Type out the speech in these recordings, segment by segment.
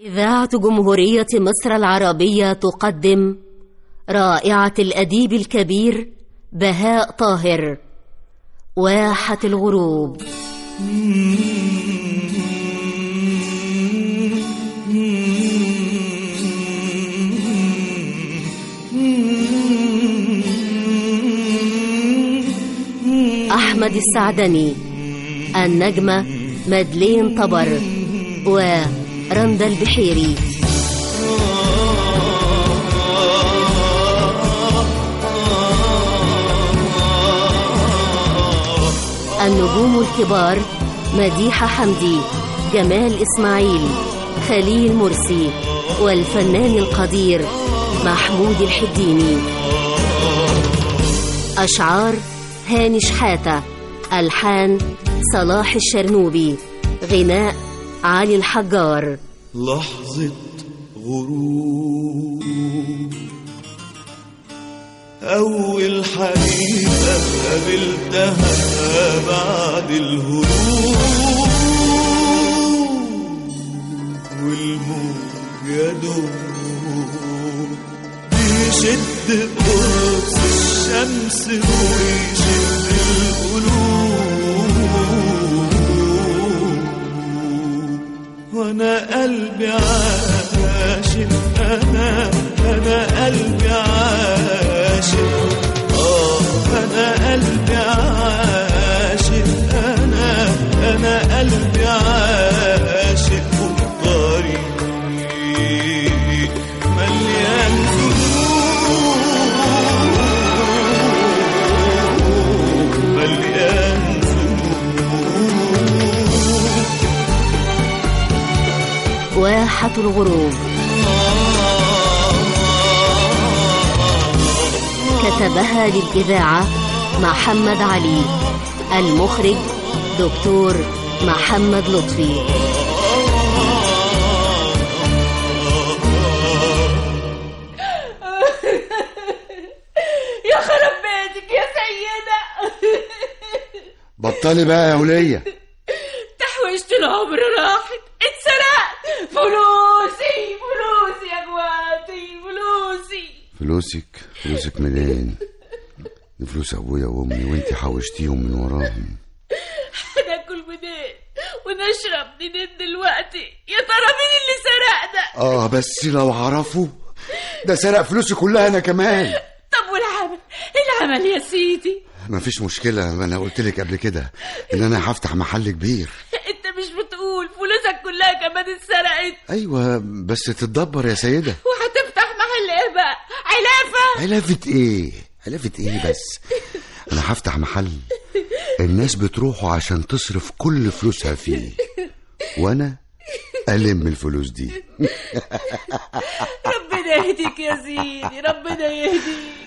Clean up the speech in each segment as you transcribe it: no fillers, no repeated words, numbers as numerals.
إذاعة جمهورية مصر العربية تقدم رائعة الأديب الكبير بهاء طاهر، واحة الغروب. أحمد السعدني، النجمة مدلين طبر ورندا البحيري. النجوم الكبار مديحة حمدي، جمال إسماعيل، خليل مرسي، والفنان القدير محمود الحديني. أشعار هاني شحاتة، ألحان صلاح الشرنوبي، غناء علي الحجار. لحظة غروب، أول حبيبة قابلتها بعد الهروب، والموج يدوب بيشد قرص الشمس ويشد القلوب، وانا قلبي عاشق، انا قلبي عاشق، انا قلبي عاشق، انا قلبي عاشق، والطريق مليان ذنوب، مليان ذنوب. واحة الغروب كتبها للإذاعة محمد علي، المخرج دكتور محمد لطفي. يا خرب بيتك يا سيدة. بطلي بقى يا ولية، تحويشة العمر راحت، اتسرقت. فلوسي يا جواتي، فلوسك منين؟ دي فلوس ابويا وامي وانتي حوشتيهم من وراهم. هناكل منين ونشرب منين دلوقتي؟ يا ترى مين اللي سرقنا؟ بس لو عرفوا ده سرق فلوسي كلها انا كمان. طب والعمل يا سيدي؟ مفيش مشكلة، ما انا قلتلك قبل كده ان انا هفتح محل كبير. انت مش بتقول فلوسك كلها كمان اتسرقت؟ ايوه بس تتدبر يا سيدة. وهتفتح محل ايه بقى؟ علافة ايه بس؟ انا هفتح محل الناس بتروحوا عشان تصرف كل فلوسها فيه، وانا ألم الفلوس دي. ربنا يهديك يا سيدي، ربنا يهديك.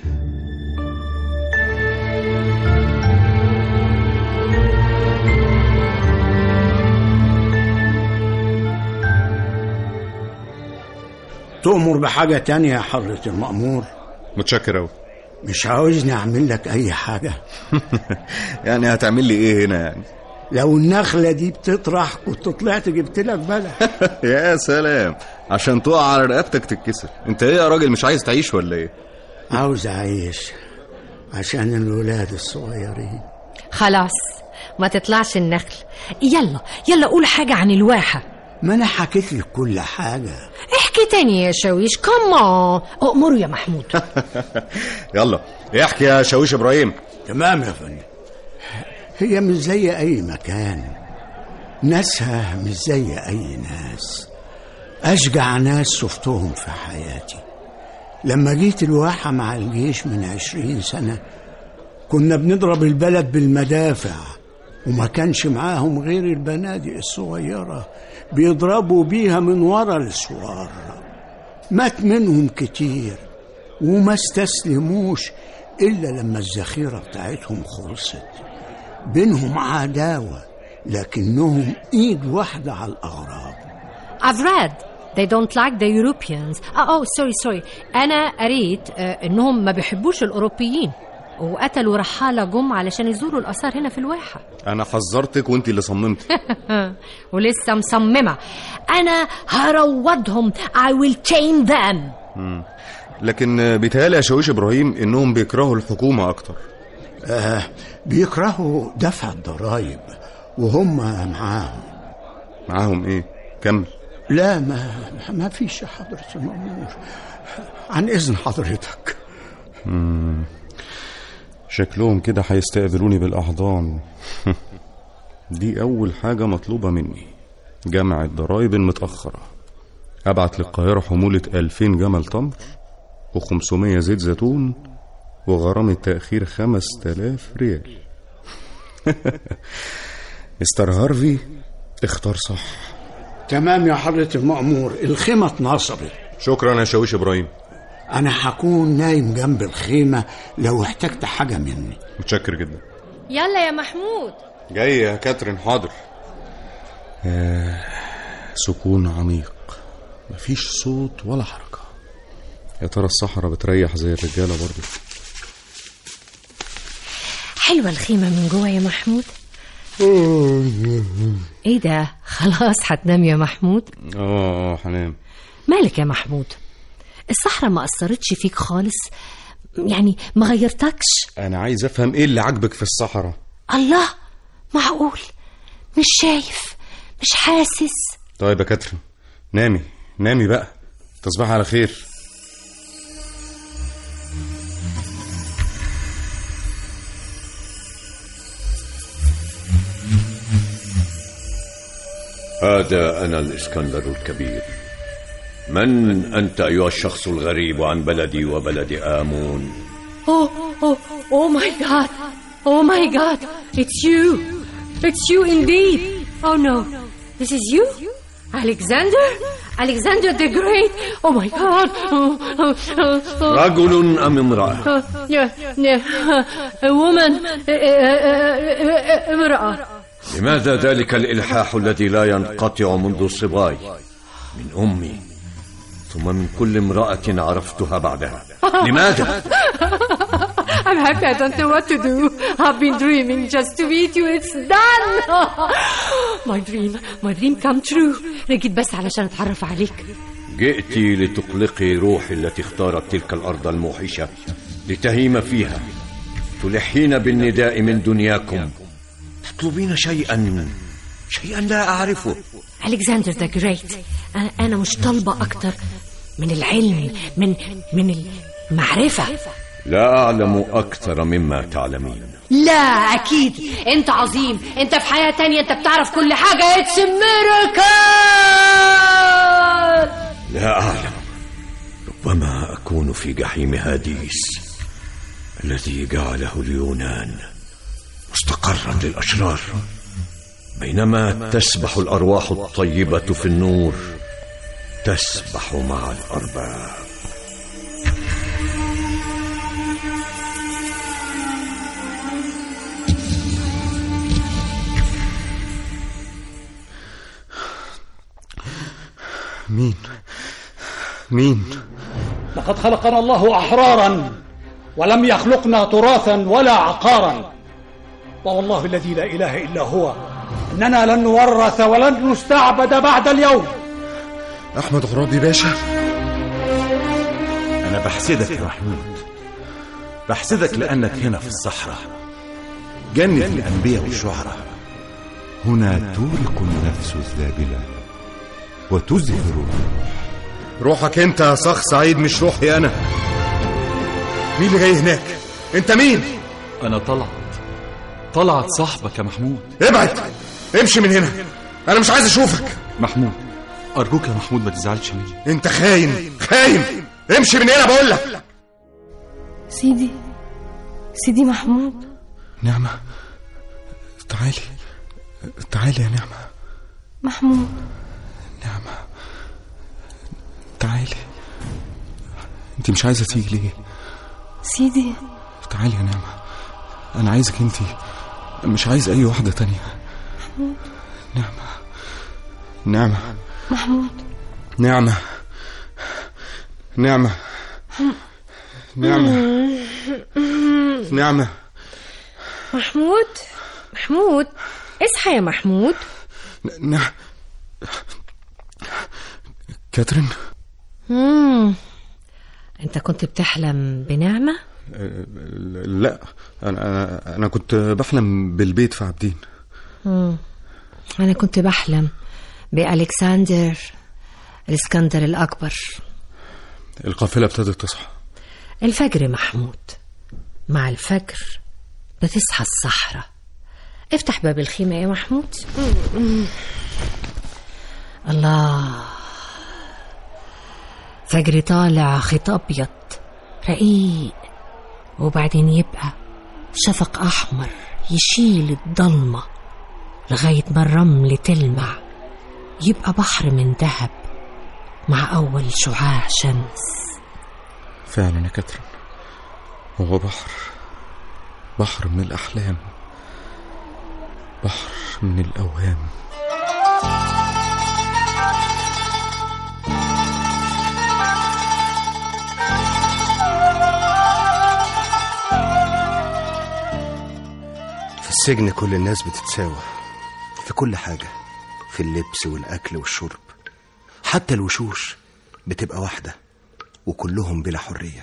تؤمر بحاجة تانية يا حضرة المأمور؟ متشكر أوي. مش عاوزني أعمل لك أي حاجة؟ يعني هتعمل لي إيه هنا يعني؟ لو النخلة دي بتطرح كنت طلعت جبت لك بلح. يا سلام، عشان تقع على رقبتك تتكسر. انت ايه يا راجل، مش عايز تعيش ولا ايه؟ عاوز أعيش عشان الولاد الصغيرين. خلاص ما تطلعش النخل. يلا قول حاجة عن الواحة. ما أنا حكيت لك كل حاجة. احكي تاني يا شاويش، كمان أأمره يا محمود. يلا احكي يا شاويش إبراهيم. تمام يا فندم. هي مش زي أي مكان، ناسها مش زي أي ناس. أشجع ناس شفتهم في حياتي. لما جيت الواحة مع الجيش من 20 سنة كنا بنضرب البلد بالمدافع، وما كانش معاهم غير البنادق الصغيرة بيضربوا بيها من ورا السوار. مات منهم كتير وما استسلموش إلا لما الذخيرة بتاعتهم خلصت. بينهم عداوة لكنهم إيد واحدة على الأغراض. I've read they don't like the Europeans. sorry أنا قريت إنهم ما بيحبوش الأوروبيين. وقتلوا رحالة جم علشان يزوروا الآثار هنا في الواحة. انا حذرتك وانت اللي صممت. ولسه مصممة. أنا هروضهم. I will chain them. لكن بيتهيألي يا شاويش إبراهيم إنهم بيكرهوا الحكومة أكتر. بيكرهوا دفع الضرايب وهم معاهم إيه؟ كمل. لا ما فيش يا حضرة المأمور، عن إذن حضرتك. شكلهم كده هيستقبلوني بالأحضان. دي أول حاجة مطلوبة مني، جمع الضرايب المتأخرة. أبعت للقاهرة حمولة 2000 جمل تمر و500 زيت زيتون وغرامة تأخير 5000 ريال. مستر هارفي اختار صح. تمام يا حضرة المأمور، الخيمة اتنصبت. شكرا يا شاويش إبراهيم. أنا هكون نايم جنب الخيمة لو احتجت حاجة مني. متشكر جدا. يلا يا محمود. جاي يا كاترين. حاضر. سكون عميق، مفيش صوت ولا حركة. يا ترى الصحراء بتريح زي الرجالة برضو؟ حلوة الخيمة من جوه يا محمود. ايه ده؟ خلاص هتنام يا محمود؟ هنام. مالك يا محمود؟ الصحراء ما أثرتش فيك خالص؟ يعني ما غيرتكش؟ أنا عايز أفهم إيه اللي عجبك في الصحراء. الله، معقول مش شايف مش حاسس؟ طيب يا كاترين، نامي بقى، تصبح على خير. هذا أنا الإسكندر الكبير. من أنت أيها الشخص الغريب عن بلدي وبلد آمون؟ Oh my God, it's you indeed. Oh no, this is you? Alexander the Great. Oh my God. رجل أم امرأة؟ A woman. امرأة. لماذا ذلك الإلحاح الذي لا ينقطع منذ صباي، من أمي ثم من كل امرأة عرفتها بعدها؟ لماذا؟ I'm happy, I don't know what to do. I've been dreaming just to meet you. It's done. My dream come true. رجيت بس علشان اتعرف عليك. جئت لتقلقي روحي التي اختارت تلك الأرض الموحشة لتهيم فيها، تلحين بالنداء من دنياكم، تطلبين شيئا لا أعرفه. ألكسندر ذا جريت، أنا مش طالبة أكتر من العلم، من المعرفة. لا أعلم أكثر مما تعلمين. لا أكيد أنت عظيم، أنت في حياة تانية، أنت بتعرف كل حاجة. It's a miracle. لا أعلم، ربما أكون في جحيم هاديس الذي جعله اليونان مستقرا للأشرار، بينما تسبح الأرواح الطيبة في النور، تسبح مع الأرباب. مين؟ لقد خلقنا الله أحرارا ولم يخلقنا تراثا ولا عقارا، والله الذي لا إله إلا هو إننا لن نورث ولن نستعبد بعد اليوم. أحمد غرابي باشا، أنا بحسدك يا محمود، بحسدك لأنك هنا في الصحراء، جنة الأنبياء والشعراء. هنا تورق النفس الذابلة وتزهر روحك انت يا صخ سعيد، مش روحي انا. مين اللي جاي هناك؟ انت مين؟ انا طلعت صاحبك يا محمود. ابعد، امشي من هنا، انا مش عايز اشوفك. محمود ارجوك يا محمود ما تزعلش مني. انت خاين، امشي من هنا بقول لك. سيدي محمود. نعمة، تعالي يا نعمة. محمود. نعمة تعالي، انت مش عايزة تيجي ليه؟ سيدي تعالي يا نعمة، انا عايزك انت، مش عايز اي واحدة تانية. محمود. نعمة محمود. نعمة نعمة. محمود اصحى يا محمود. كاترين. انت كنت بتحلم بنعمة؟ لا، انا كنت بحلم بالبيت في عابدين. انا كنت بحلم بألكسندر الاسكندر الأكبر. القافلة ابتدت تصحى. الفجر محمود، مع الفجر بتصحى الصحراء. افتح باب الخيمة يا محمود. الله، فجر طالع خيط أبيض رقيق، وبعدين يبقى شفق أحمر يشيل الضلمة لغاية ما الرمل تلمع، يبقى بحر من ذهب مع أول شعاع شمس. فعلا يا كاترين، هو بحر من الأحلام، بحر من الأوهام. في السجن كل الناس بتتساوى في كل حاجة، في اللبس والأكل والشرب، حتى الوشوش بتبقى واحدة وكلهم بلا حرية.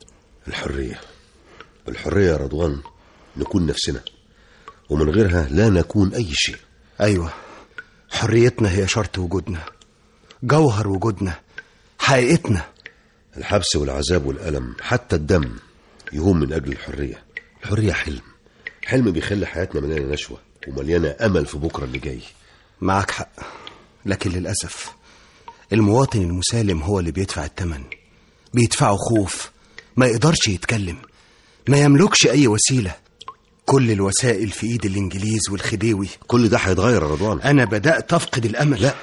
الحرية يا رضوان نكون نفسنا، ومن غيرها لا نكون أي شيء. أيوة، حريتنا هي شرط وجودنا، جوهر وجودنا، حقيقتنا. الحبس والعذاب والألم حتى الدم يهون من أجل الحرية حلم بيخلي حياتنا مليانة نشوة ومليانة أمل في بكرة اللي جاي. معك حق، لكن للأسف المواطن المسالم هو اللي بيدفع الثمن، بيدفعه خوف، ما يقدرش يتكلم، ما يملكش أي وسيلة. كل الوسائل في إيد الإنجليز والخديوي. كل ده هيتغير يا رضوان. أنا بدأت أفقد الأمل. لا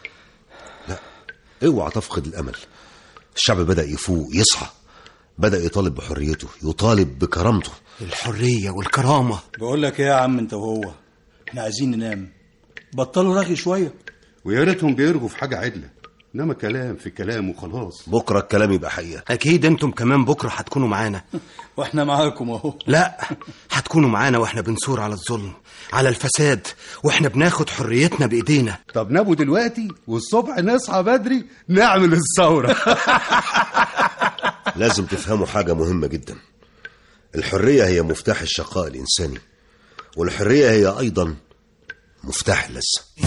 اوعى تفقد الأمل. الشعب بدأ يفوق، يصحى، بدأ يطالب بحريته، يطالب بكرامته. الحرية والكرامة. بقول لك ايه يا عم انت وهو، احنا عايزين ننام، بطلوا رغي شوية. ويا ريتهم بيرغوا في حاجة عدلة، انما كلام في كلام وخلاص. بكرة الكلام يبقى حقيقة. أكيد انتم كمان بكرة هتكونوا معانا. واحنا معاكم اهو. لا، هتكونوا معانا واحنا بنثور على الظلم، على الفساد، واحنا بناخد حريتنا بإيدينا. طب ناموا دلوقتي والصبح نصحى بدري نعمل الثورة. لازم تفهموا حاجة مهمة جدا. الحرية هي مفتاح الشقاء الإنساني، والحرية هي أيضا مفتاح اللذة.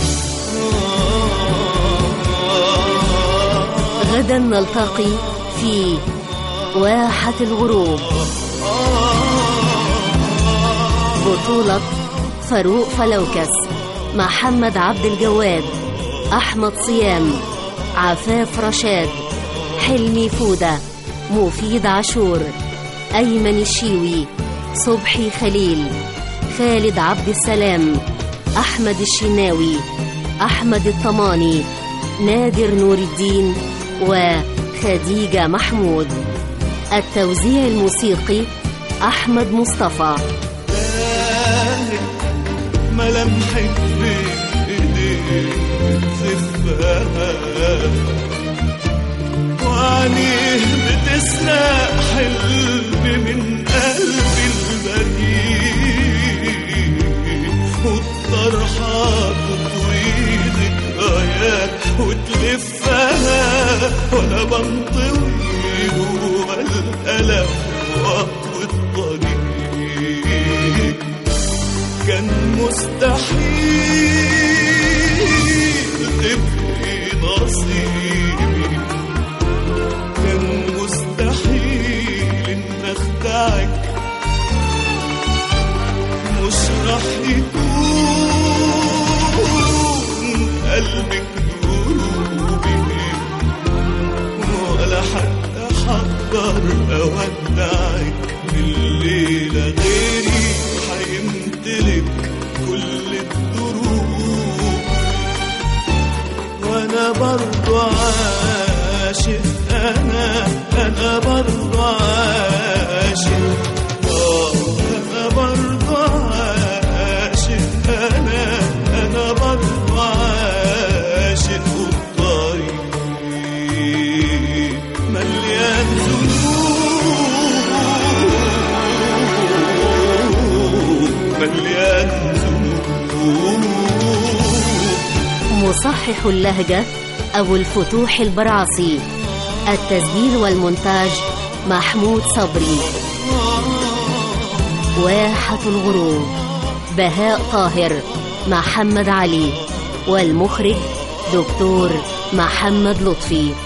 غدا نلتقي في واحة الغروب. بطولة فاروق فلوكس، محمد عبد الجواد، أحمد صيام، عفاف رشاد، حلمي فودة، مفيد عاشور، أيمن الشيوي، صبحي خليل، خالد عبد السلام، أحمد الشناوي، أحمد الطماني، نادر نور الدين، وخديجة محمود. التوزيع الموسيقي أحمد مصطفى. ملامحك بإيديك زفاها، وعينيه بتسرق حلمي من قلبي البريء، والطرحة تطوي ذكريات وتلفها، وانا بنطوي جوا الألم وأطوي الطريق. كان مستحيل تبقي نصيبي، كان مستحيل إن أخدعك، مش رح يكون قلبك دروبي، ولا حتى حقدر أودعك. الليلة غيري حيمتلك كل الدروب، وانا برضو عاشق، انا برضو عاشق، انا برضو عاشق، انا برضو عاشق. والطريق مليان ذنوب، مصحح اللهجة أبو الفتوح البرعصي. التسجيل والمونتاج محمود صبري. واحة الغروب بهاء طاهر، محمد علي، والمخرج دكتور محمد لطفي.